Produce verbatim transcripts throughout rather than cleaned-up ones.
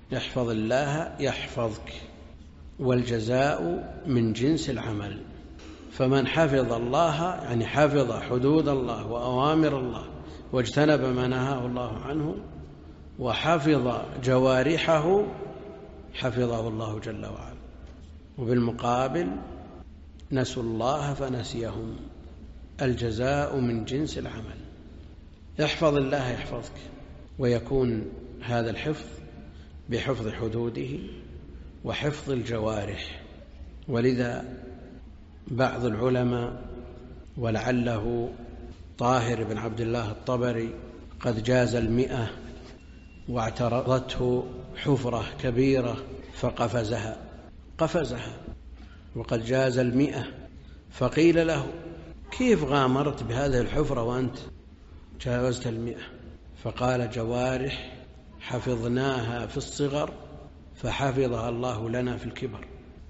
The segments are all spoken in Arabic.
احفظ الله يحفظك، والجزاء من جنس العمل. فمن حفظ الله يعني حفظ حدود الله وأوامر الله واجتنب ما نهاه الله عنه وحفظ جوارحه حفظه الله جل وعلا. وبالمقابل نسوا الله فنسيهم، الجزاء من جنس العمل. احفظ الله يحفظك، ويكون هذا الحفظ بحفظ حدوده وحفظ الجوارح. ولذا بعض العلماء ولعله طاهر بن عبد الله الطبري قد جاز المئة واعترضته حفرة كبيرة فقفزها قفزها وقد جاز المئة، فقيل له: كيف غامرت بهذه الحفرة وأنت جاوزت المئة؟ فقال: جوارح حفظناها في الصغر فحفظها الله لنا في الكبر.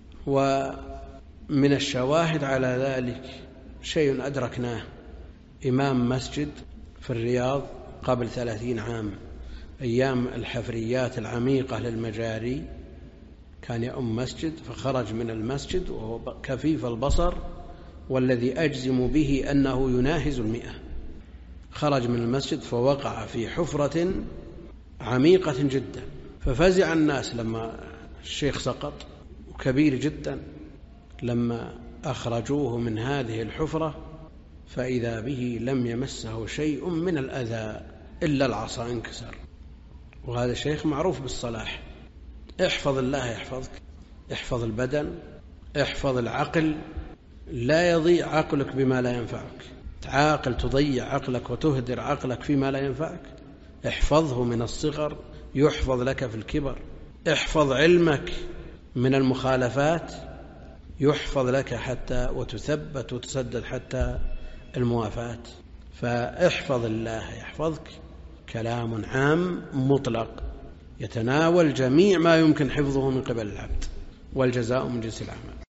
ومن الشواهد على ذلك شيء أدركناه. إمام مسجد في الرياض قبل ثلاثين عام، أيام الحفريات العميقة للمجاري، كان يؤم مسجد فخرج من المسجد وهو كفيف البصر، والذي أجزم به أنه يناهز المئة. خرج من المسجد فوقع في حفرة عميقة جدا، ففزع الناس لما الشيخ سقط، وكبير جدا. لما أخرجوه من هذه الحفرة فإذا به لم يمسه شيء من الأذى إلا العصا انكسر. وهذا الشيخ معروف بالصلاح. احفظ الله يحفظك، احفظ البدن، احفظ العقل، لا يضيع عقلك بما لا ينفعك. تعاقل تضيع عقلك وتهدر عقلك فيما لا ينفعك، احفظه من الصغر يحفظ لك في الكبر. احفظ علمك من المخالفات يحفظ لك حتى وتثبت وتسدد حتى الموافاة. فاحفظ الله يحفظك كلام عام مطلق يتناول جميع ما يمكن حفظه من قبل العبد، والجزاء من جنس العمل.